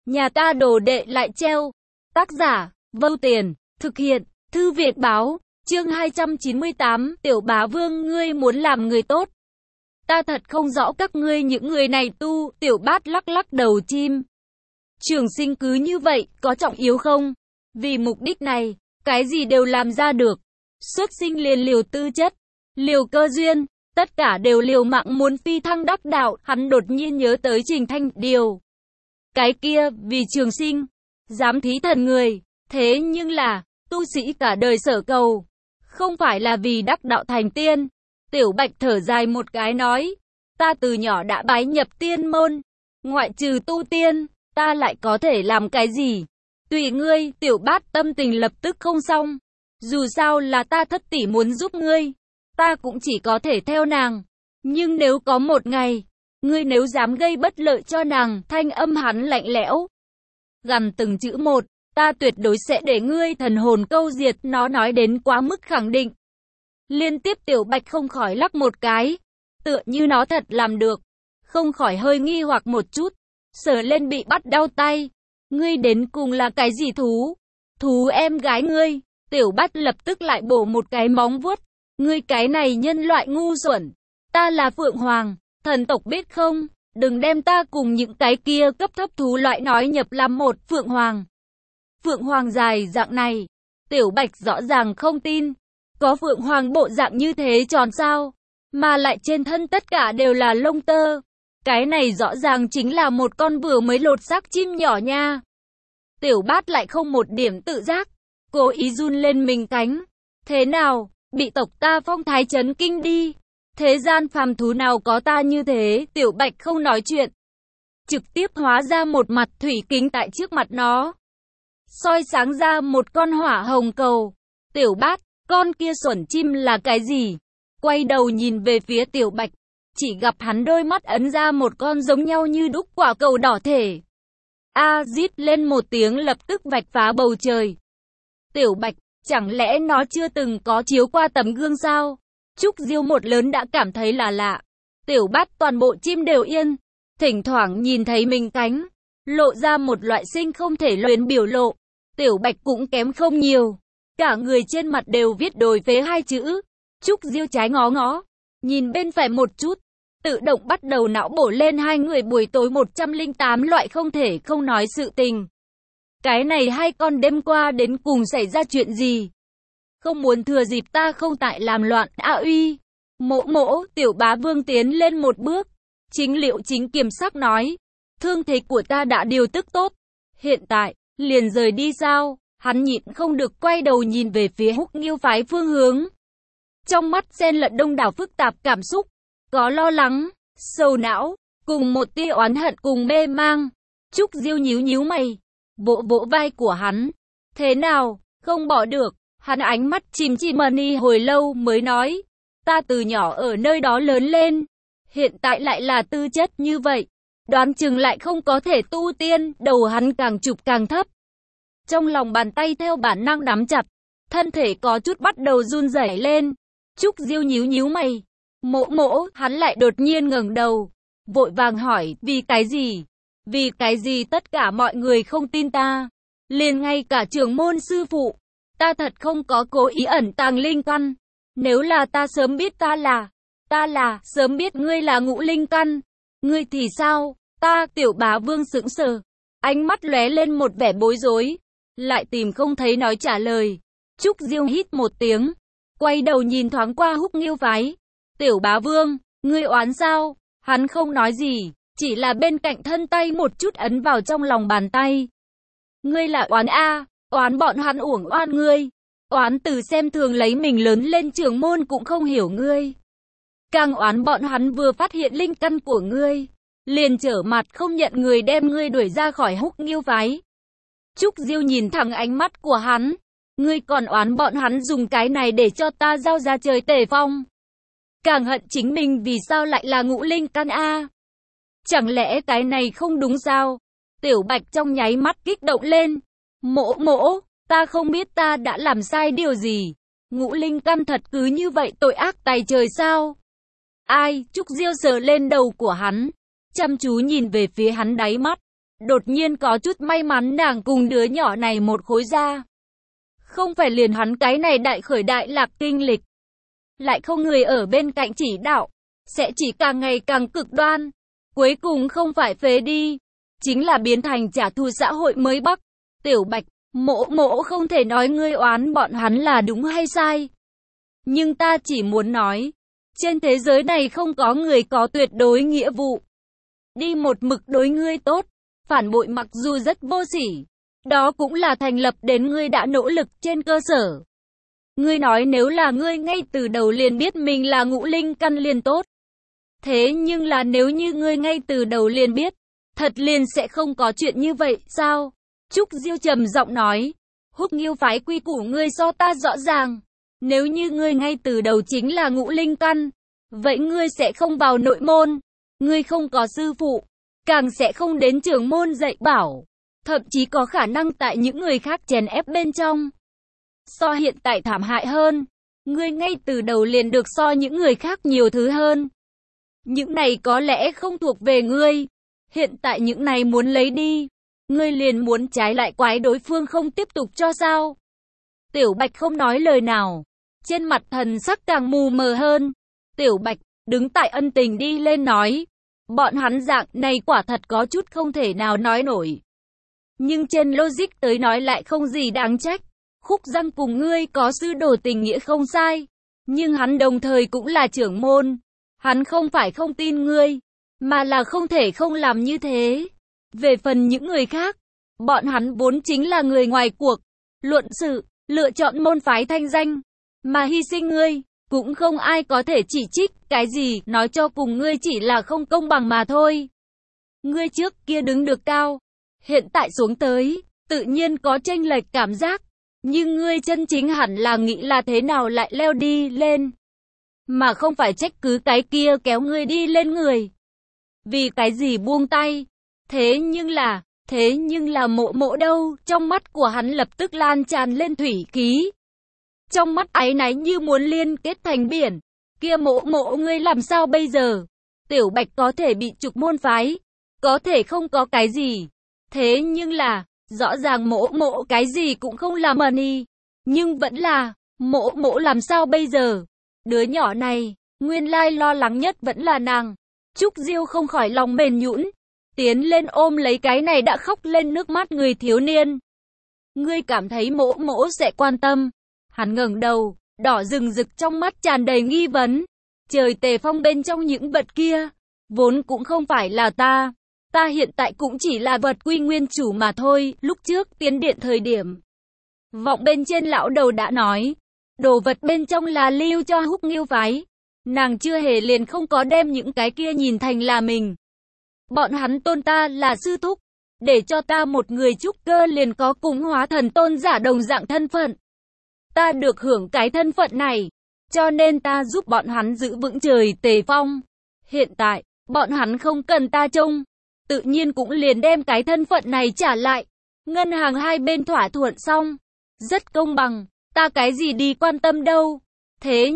Nhà ta đồ đệ lại treo. Tác giả, Vâu Tiền, thực hiện, Thư viện báo, chương 298, Tiểu Bá Vương ngươi muốn làm người tốt. Ta thật không rõ các ngươi những người này tu, Tiểu Bát lắc lắc đầu chim. Trường Sinh cứ như vậy, có trọng yếu không? Vì mục đích này, cái gì đều làm ra được. Xuất sinh liền liều tư chất, liều cơ duyên, tất cả đều liều mạng muốn phi thăng đắc đạo. Hắn đột nhiên nhớ tới Trình Thanh Điều. Cái kia, vì Trường Sinh, dám thí thần người, thế nhưng là, tu sĩ cả đời sở cầu, không phải là vì đắc đạo thành tiên. Tiểu Bạch thở dài một cái nói, ta từ nhỏ đã bái nhập tiên môn, ngoại trừ tu tiên, ta lại có thể làm cái gì? Tùy ngươi. Tiểu Bát tâm tình lập tức không xong. Dù sao là ta thất tỷ muốn giúp ngươi, ta cũng chỉ có thể theo nàng. Nhưng nếu có một ngày, ngươi nếu dám gây bất lợi cho nàng, thanh âm hắn lạnh lẽo, gằn từng chữ một, ta tuyệt đối sẽ để ngươi thần hồn câu diệt. Nó nói đến quá mức khẳng định. Liên tiếp Tiểu Bạch không khỏi lắc một cái, tựa như nó thật làm được. Không khỏi hơi nghi hoặc một chút, sờ lên bị bắt đau tay. Ngươi đến cùng là cái gì thú? Thú em gái ngươi. Tiểu Bát lập tức lại bổ một cái móng vuốt. Ngươi cái này nhân loại ngu xuẩn. Ta là Phượng Hoàng, thần tộc biết không? Đừng đem ta cùng những cái kia cấp thấp thú loại nói nhập làm một. Phượng Hoàng. Phượng Hoàng dài dạng này. Tiểu Bạch rõ ràng không tin. Có Phượng Hoàng bộ dạng như thế tròn sao? Mà lại trên thân tất cả đều là lông tơ. Cái này rõ ràng chính là một con vừa mới lột xác chim nhỏ nha. Tiểu Bát lại không một điểm tự giác, cố ý run lên mình cánh. Thế nào, bị tộc ta phong thái chấn kinh đi. Thế gian phàm thú nào có ta như thế? Tiểu Bạch không nói chuyện, trực tiếp hóa ra một mặt thủy kính tại trước mặt nó, soi sáng ra một con hỏa hồng cầu. Tiểu Bát, con kia xuẩn chim là cái gì? Quay đầu nhìn về phía Tiểu Bạch, chỉ gặp hắn đôi mắt ấn ra một con giống nhau như đúc quả cầu đỏ thể. A rít lên một tiếng lập tức vạch phá bầu trời. Tiểu Bạch, chẳng lẽ nó chưa từng có chiếu qua tấm gương sao? Trúc Diêu một lớn đã cảm thấy là lạ. Tiểu Bát toàn bộ chim đều yên, thỉnh thoảng nhìn thấy mình cánh, lộ ra một loại sinh không thể luyến biểu lộ. Tiểu Bạch cũng kém không nhiều, cả người trên mặt đều viết đồi phế hai chữ. Trúc Diêu trái ngó ngó, nhìn bên phải một chút, tự động bắt đầu não bổ lên hai người buổi tối 108 loại không thể không nói sự tình. Cái này hai con đêm qua đến cùng xảy ra chuyện gì? Không muốn thừa dịp ta không tại làm loạn. Uy, mỗ mỗ. Tiểu Bá Vương tiến lên một bước, chính liệu chính kiềm sắc nói, thương thế của ta đã điều tức tốt, hiện tại liền rời đi sao? Hắn nhịn không được quay đầu nhìn về phía Húc Nghiêu phái phương hướng, trong mắt xen lẫn đông đảo phức tạp cảm xúc, có lo lắng, sầu não, cùng một tia oán hận cùng mê mang. Trúc Diêu nhíu nhíu mày, vỗ vỗ vai của hắn. Thế nào, không bỏ được? Hắn ánh mắt chìm chìm mani hồi lâu mới nói, ta từ nhỏ ở nơi đó lớn lên, hiện tại lại là tư chất như vậy, đoán chừng lại không có thể tu tiên. Đầu hắn càng chụp càng thấp, trong lòng bàn tay theo bản năng nắm chặt, thân thể có chút bắt đầu run rẩy lên. Trúc Diêu nhíu nhíu mày, mỗ mỗ. Hắn lại đột nhiên ngẩng đầu, vội vàng hỏi, vì cái gì? Vì cái gì tất cả mọi người không tin ta? Liền ngay cả trưởng môn sư phụ, ta thật không có cố ý ẩn tàng linh căn. Nếu là ta sớm biết ta là sớm biết ngươi là ngũ linh căn. Ngươi thì sao? Ta. Tiểu Bá Vương sững sờ, ánh mắt lóe lên một vẻ bối rối, lại tìm không thấy nói trả lời. Trúc Diêu hít một tiếng, quay đầu nhìn thoáng qua Húc Nghiêu phái. Tiểu Bá Vương, ngươi oán sao? Hắn không nói gì, chỉ là bên cạnh thân tay một chút ấn vào trong lòng bàn tay. Ngươi là oán a? Oán bọn hắn uổng oan ngươi, oán từ xem thường lấy mình lớn lên trưởng môn cũng không hiểu ngươi, càng oán bọn hắn vừa phát hiện linh căn của ngươi, liền trở mặt không nhận người đem ngươi đuổi ra khỏi Húc Nghiêu phái. Trúc Diêu nhìn thẳng ánh mắt của hắn, ngươi còn oán bọn hắn dùng cái này để cho ta giao ra trời tề phong, càng hận chính mình vì sao lại là ngũ linh căn a? Chẳng lẽ cái này không đúng sao? Tiểu Bạch trong nháy mắt kích động lên, mỗ mỗ, ta không biết ta đã làm sai điều gì, ngũ linh căn thật cứ như vậy tội ác tày trời sao? Ai? Trúc Diêu sờ lên đầu của hắn, chăm chú nhìn về phía hắn, đáy mắt Đột nhiên có chút may mắn nàng cùng đứa nhỏ này một khối ra. Không phải liền hắn cái này đại khởi đại lạc kinh lịch. Lại không người ở bên cạnh chỉ đạo. Sẽ chỉ càng ngày càng cực đoan. Cuối cùng không phải phế đi. Chính là biến thành trả thù xã hội mới Bắc. Tiểu Bạch, mộ không thể nói ngươi oán bọn hắn là đúng hay sai. Nhưng ta chỉ muốn nói. Trên thế giới này không có người có tuyệt đối nghĩa vụ. Đi một mực đối ngươi tốt. Phản bội mặc dù rất vô sỉ. Đó cũng là thành lập đến ngươi đã nỗ lực trên cơ sở. Ngươi nói nếu là ngươi ngay từ đầu liền biết mình là ngũ linh căn liền tốt. Thế nhưng là nếu như ngươi ngay từ đầu liền biết, thật liền sẽ không có chuyện như vậy, sao? Trúc Diêu trầm giọng nói, Húc Nghiêu phái quy củ ngươi so ta rõ ràng. Nếu như ngươi ngay từ đầu chính là ngũ linh căn, vậy ngươi sẽ không vào nội môn, ngươi không có sư phụ, càng sẽ không đến trưởng môn dạy bảo, thậm chí có khả năng tại những người khác chèn ép bên trong. So hiện tại thảm hại hơn, ngươi ngay từ đầu liền được so những người khác nhiều thứ hơn. Những này có lẽ không thuộc về ngươi, hiện tại những này muốn lấy đi, ngươi liền muốn trái lại quái đối phương không tiếp tục cho sao? Tiểu Bạch không nói lời nào, trên mặt thần sắc càng mù mờ hơn. Tiểu Bạch đứng tại ân tình đi lên nói, bọn hắn dạng này quả thật có chút không thể nào nói nổi. Nhưng trên logic tới nói lại không gì đáng trách. Khúc Giang cùng ngươi có sư đồ tình nghĩa không sai, nhưng hắn đồng thời cũng là trưởng môn. Hắn không phải không tin ngươi, mà là không thể không làm như thế. Về phần những người khác, bọn hắn vốn chính là người ngoài cuộc, luận sự, lựa chọn môn phái thanh danh, mà hy sinh ngươi, cũng không ai có thể chỉ trích, cái gì, nói cho cùng ngươi chỉ là không công bằng mà thôi. Ngươi trước kia đứng được cao, hiện tại xuống tới, tự nhiên có chênh lệch cảm giác, nhưng ngươi chân chính hẳn là nghĩ là thế nào lại leo đi lên, mà không phải trách cứ cái kia kéo ngươi đi lên người. Vì cái gì buông tay? Thế nhưng là mộ đâu? Trong mắt của hắn lập tức lan tràn lên thủy khí. Trong mắt áy náy như muốn liên kết thành biển. Kia mộ ngươi làm sao bây giờ? Tiểu Bạch có thể bị trục môn phái, có thể không có cái gì. Thế nhưng là, rõ ràng mộ cái gì cũng không làm money. Nhưng vẫn là, mộ làm sao bây giờ? Đứa nhỏ này, nguyên lai lo lắng nhất vẫn là nàng. Trúc Diêu không khỏi lòng mềm nhũn, tiến lên ôm lấy cái này đã khóc lên nước mắt người thiếu niên. Ngươi cảm thấy mộ sẽ quan tâm? Hắn ngẩng đầu, đỏ rừng rực trong mắt tràn đầy nghi vấn. Trời Tề Phong bên trong những vật kia, vốn cũng không phải là ta. Ta hiện tại cũng chỉ là vật quy nguyên chủ mà thôi. Lúc trước tiến điện thời điểm, vọng bên trên lão đầu đã nói, đồ vật bên trong là lưu cho Húc Nghiêu phái. Nàng chưa hề liền không có đem những cái kia nhìn thành là mình. Bọn hắn tôn ta là sư thúc, để cho ta một người trúc cơ liền có cùng hóa thần tôn giả đồng dạng thân phận. Ta được hưởng cái thân phận này, cho nên ta giúp bọn hắn giữ vững Trời Tề Phong. Hiện tại, bọn hắn không cần ta trông, tự nhiên cũng liền đem cái thân phận này trả lại. Ngân hàng hai bên thỏa thuận xong, rất công bằng, ta cái gì đi quan tâm đâu. Thế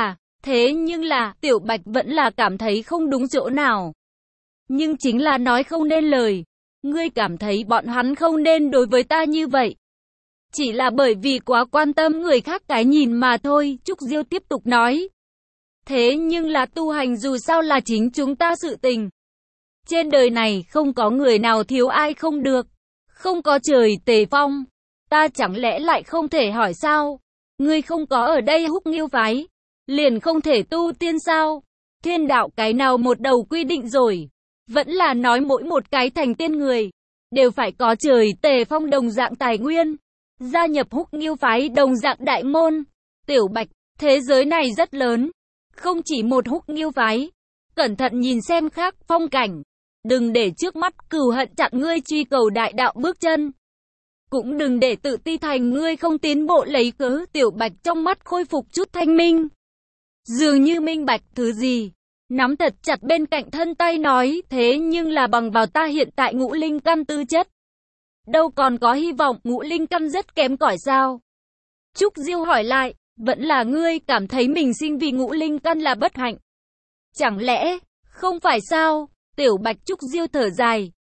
nhưng là, Tiểu Bạch vẫn là cảm thấy không đúng chỗ nào. Nhưng chính là nói không nên lời. Ngươi cảm thấy bọn hắn không nên đối với ta như vậy. Chỉ là bởi vì quá quan tâm người khác cái nhìn mà thôi, Trúc Diêu tiếp tục nói. Thế nhưng là tu hành dù sao là chính chúng ta sự tình. Trên đời này không có người nào thiếu ai không được. Không có Trời Tề Phong, ta chẳng lẽ lại không thể hỏi sao? Ngươi không có ở đây Húc Nghiêu phái, liền không thể tu tiên sao? Thiên đạo cái nào một đầu quy định rồi. Vẫn là nói mỗi một cái thành tiên người, đều phải có Trời Tề Phong đồng dạng tài nguyên. Gia nhập Húc Nghiêu phái đồng dạng đại môn. Tiểu Bạch, thế giới này rất lớn. Không chỉ một Húc Nghiêu phái. Cẩn thận nhìn xem khác phong cảnh. Đừng để trước mắt cừu hận chặn ngươi truy cầu đại đạo bước chân. Cũng đừng để tự ti thành ngươi không tiến bộ lấy cớ. Tiểu Bạch trong mắt khôi phục chút thanh minh. Dường như minh bạch thứ gì. Nắm thật chặt bên cạnh thân tay nói, thế nhưng là bằng vào ta hiện tại ngũ linh căn tư chất. Đâu còn có hy vọng, ngũ linh căn rất kém cỏi sao? Trúc Diêu hỏi lại, vẫn là ngươi cảm thấy mình sinh vì ngũ linh căn là bất hạnh. Chẳng lẽ, không phải sao? Tiểu Bạch Trúc Diêu thở dài,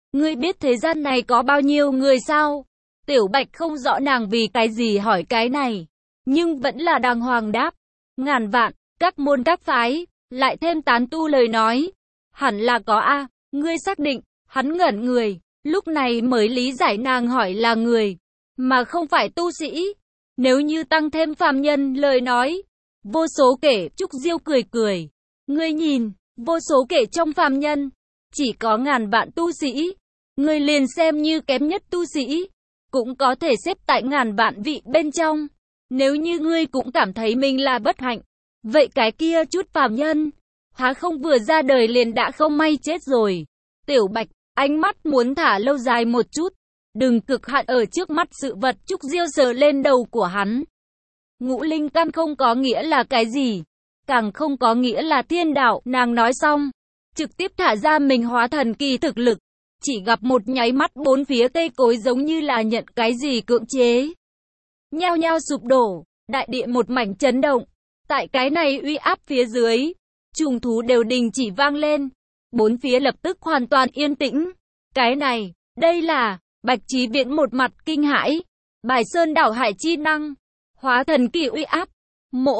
Ngươi biết thế gian này có bao nhiêu người sao? Tiểu Bạch không rõ nàng vì cái gì hỏi cái này, nhưng vẫn là đàng hoàng đáp. Ngàn vạn, các môn các phái, lại thêm tán tu lời nói. Hẳn là có a, ngươi xác định, hắn ngẩn người, lúc này mới lý giải nàng hỏi là người, mà không phải tu sĩ. Nếu như tăng thêm phàm nhân lời nói, vô số kể, Trúc Diêu cười cười. Ngươi nhìn, vô số kể trong phàm nhân, chỉ có ngàn vạn tu sĩ. Ngươi liền xem như kém nhất tu sĩ, cũng có thể xếp tại ngàn vạn vị bên trong. Nếu như ngươi cũng cảm thấy mình là bất hạnh, vậy cái kia chút phàm nhân, há không vừa ra đời liền đã không may chết rồi. Tiểu Bạch, ánh mắt muốn thả lâu dài một chút, đừng cực hạn ở trước mắt sự vật. Trúc Diêu sờ lên đầu của hắn. Ngũ linh căn không có nghĩa là cái gì, càng không có nghĩa là thiên đạo. Nàng nói xong, trực tiếp thả ra mình hóa thần kỳ thực lực. Chỉ gặp một nháy mắt bốn phía cây cối giống như là nhận cái gì cưỡng chế, nhao nhao sụp đổ, đại địa một mảnh chấn động. Tại cái này uy áp phía dưới, trùng thú đều đình chỉ vang lên, bốn phía lập tức hoàn toàn yên tĩnh. Cái này, đây là, Bạch Chí Viễn một mặt kinh hãi. Bài sơn đảo hải chi năng, hóa thần kỳ uy áp. Mỗ,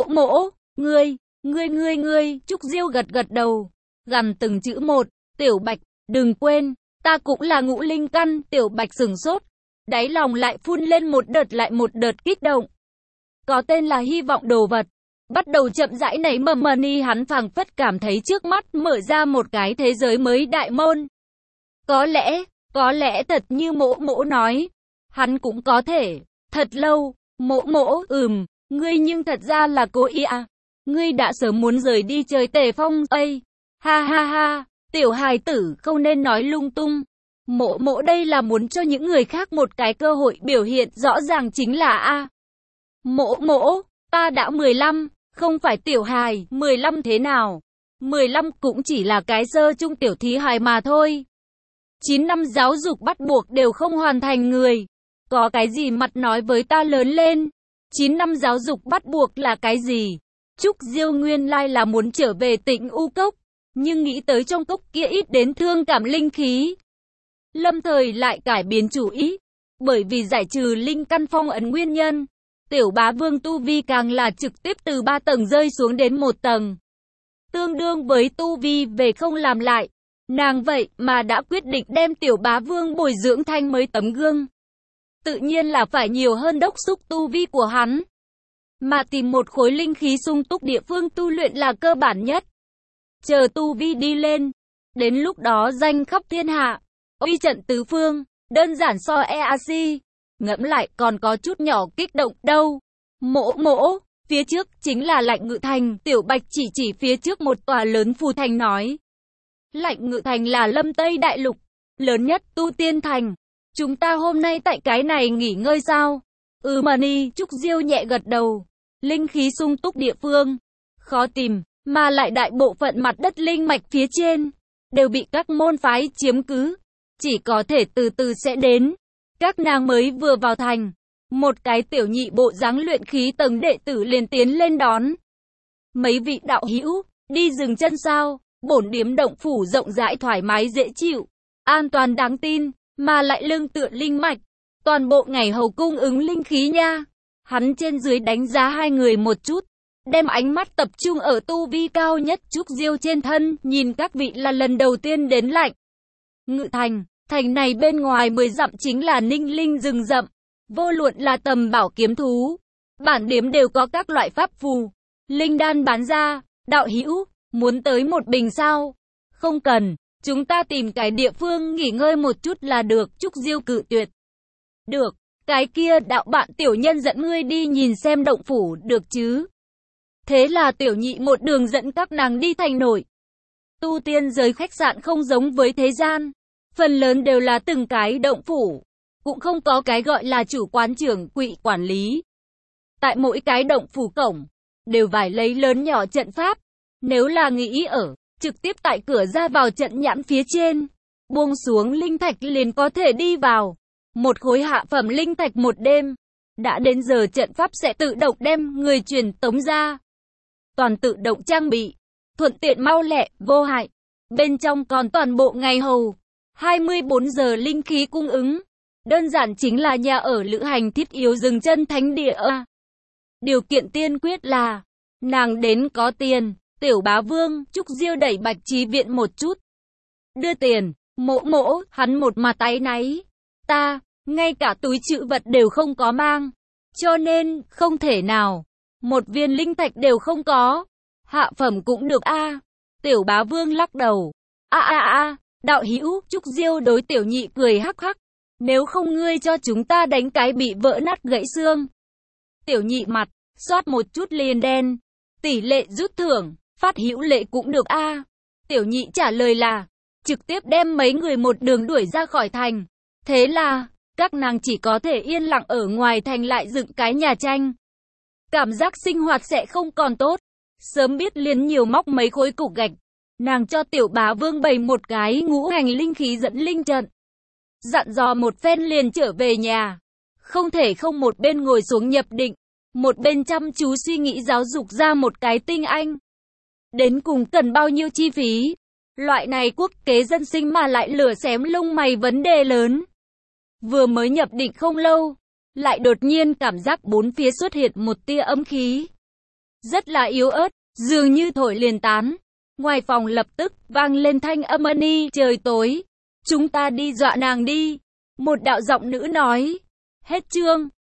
ngươi, Trúc Diêu gật gật đầu, gằn từng chữ một. Tiểu Bạch, đừng quên, ta cũng là ngũ linh căn. Tiểu Bạch sửng sốt, đáy lòng lại phun lên một đợt lại một đợt kích động. Có tên là hy vọng đồ vật, bắt đầu chậm rãi nảy mầm ni. Hắn phảng phất cảm thấy trước mắt mở ra một cái thế giới mới đại môn. Có lẽ thật như mỗ nói, hắn cũng có thể, thật lâu. Mỗ, ngươi nhưng thật ra là cố ý à, ngươi đã sớm muốn rời đi chơi Tề Phong. Ây, ha, tiểu hài tử không nên nói lung tung. Mỗ đây là muốn cho những người khác một cái cơ hội biểu hiện rõ ràng chính là a. Mỗ, ta đã 15, không phải tiểu hài. 15 thế nào? 15 cũng chỉ là cái sơ trung tiểu thí hài mà thôi. 9 năm giáo dục bắt buộc đều không hoàn thành người, có cái gì mặt nói với ta lớn lên? 9 năm giáo dục bắt buộc là cái gì? Trúc Diêu nguyên lai là muốn trở về Tịnh U Cốc, nhưng nghĩ tới trong cốc kia ít đến thương cảm linh khí, lâm thời lại cải biến chủ ý. Bởi vì giải trừ linh căn phong ấn nguyên nhân, Tiểu Bá Vương tu vi càng là trực tiếp từ 3 tầng rơi xuống đến 1 tầng, tương đương với tu vi về không làm lại. Nàng vậy mà đã quyết định đem Tiểu Bá Vương bồi dưỡng thành mới tấm gương, tự nhiên là phải nhiều hơn đốc thúc tu vi của hắn, mà tìm một khối linh khí sung túc địa phương tu luyện là cơ bản nhất. Chờ tu vi đi lên, đến lúc đó danh khắp thiên hạ, uy trận tứ phương, đơn giản so EAC. Ngẫm lại còn có chút nhỏ kích động đâu. Mỗ, phía trước chính là Lạnh Ngự Thành. Tiểu Bạch chỉ phía trước một tòa lớn phù thành nói. Lạnh Ngự Thành là Lâm Tây Đại Lục, lớn nhất tu tiên thành. Chúng ta hôm nay tại cái này nghỉ ngơi sao? Ni. Trúc Diêu nhẹ gật đầu. Linh khí sung túc địa phương, khó tìm, mà lại đại bộ phận mặt đất linh mạch phía trên, đều bị các môn phái chiếm cứ. Chỉ có thể từ từ sẽ đến. Các nàng mới vừa vào thành, một cái tiểu nhị bộ dáng luyện khí tầng đệ tử liền tiến lên đón. Mấy vị đạo hữu, đi dừng chân sao? Bổn điếm động phủ rộng rãi thoải mái dễ chịu, an toàn đáng tin, mà lại lương tựa linh mạch. Toàn bộ ngày hầu cung ứng linh khí nha. Hắn trên dưới đánh giá hai người một chút, đem ánh mắt tập trung ở tu vi cao nhất Trúc Diêu trên thân. Nhìn các vị là lần đầu tiên đến Lạnh Ngự Thành. Thành này bên ngoài 10 dặm chính là ninh linh rừng rậm, vô luận là tầm bảo kiếm thú, bản điếm đều có các loại pháp phù, linh đan bán ra. Đạo hữu, muốn tới một bình sao? Không cần, chúng ta tìm cái địa phương nghỉ ngơi một chút là được. Trúc Diêu cự tuyệt. Được, cái kia đạo bạn tiểu nhân dẫn ngươi đi nhìn xem động phủ được chứ? Thế là tiểu nhị một đường dẫn các nàng đi thành nội. Tu tiên giới khách sạn không giống với thế gian, phần lớn đều là từng cái động phủ, cũng không có cái gọi là chủ quán trưởng quỹ quản lý. Tại mỗi cái động phủ cổng, đều vải lấy lớn nhỏ trận pháp. Nếu là nghĩ ở, trực tiếp tại cửa ra vào trận nhãn phía trên, buông xuống linh thạch liền có thể đi vào. Một khối hạ phẩm linh thạch một đêm. Đã đến giờ trận pháp sẽ tự động đem người truyền tống ra. Toàn tự động trang bị, thuận tiện mau lẹ, vô hại. Bên trong còn toàn bộ ngày hầu. 24 giờ linh khí cung ứng. Đơn giản chính là nhà ở lữ hành thiết yếu dừng chân thánh địa. Điều kiện tiên quyết là nàng đến có tiền. Tiểu bá vương, Trúc Diêu đẩy Bạch Trí Viện một chút. Đưa tiền, mỗ, hắn một mặt áy náy. Ta, ngay cả túi trữ vật đều không có mang. Cho nên, không thể nào. Một viên linh thạch đều không có. Hạ phẩm cũng được a. Tiểu bá vương lắc đầu. Đạo hữu, Trúc Diêu đối tiểu nhị cười hắc hắc. Nếu không ngươi cho chúng ta đánh cái bị vỡ nát gãy xương. Tiểu nhị mặt, xoát một chút liền đen. Tỷ lệ rút thưởng, phát hữu lệ cũng được a. Tiểu nhị trả lời là, trực tiếp đem mấy người một đường đuổi ra khỏi thành. Thế là, các nàng chỉ có thể yên lặng ở ngoài thành lại dựng cái nhà tranh. Cảm giác sinh hoạt sẽ không còn tốt. Sớm biết liền nhiều móc mấy khối cục gạch. Nàng cho tiểu bá vương bày một cái ngũ hành linh khí dẫn linh trận. Dặn dò một phen liền trở về nhà. Không thể không một bên ngồi xuống nhập định. Một bên chăm chú suy nghĩ giáo dục ra một cái tinh anh. Đến cùng cần bao nhiêu chi phí. Loại này quốc kế dân sinh mà lại lửa xém lông mày vấn đề lớn. Vừa mới nhập định không lâu. Lại đột nhiên cảm giác bốn phía xuất hiện một tia âm khí. Rất là yếu ớt, dường như thổi liền tán. Ngoài phòng lập tức vang lên thanh âm ni trời tối. Chúng ta đi dọa nàng đi. Một đạo giọng nữ nói. Hết chương.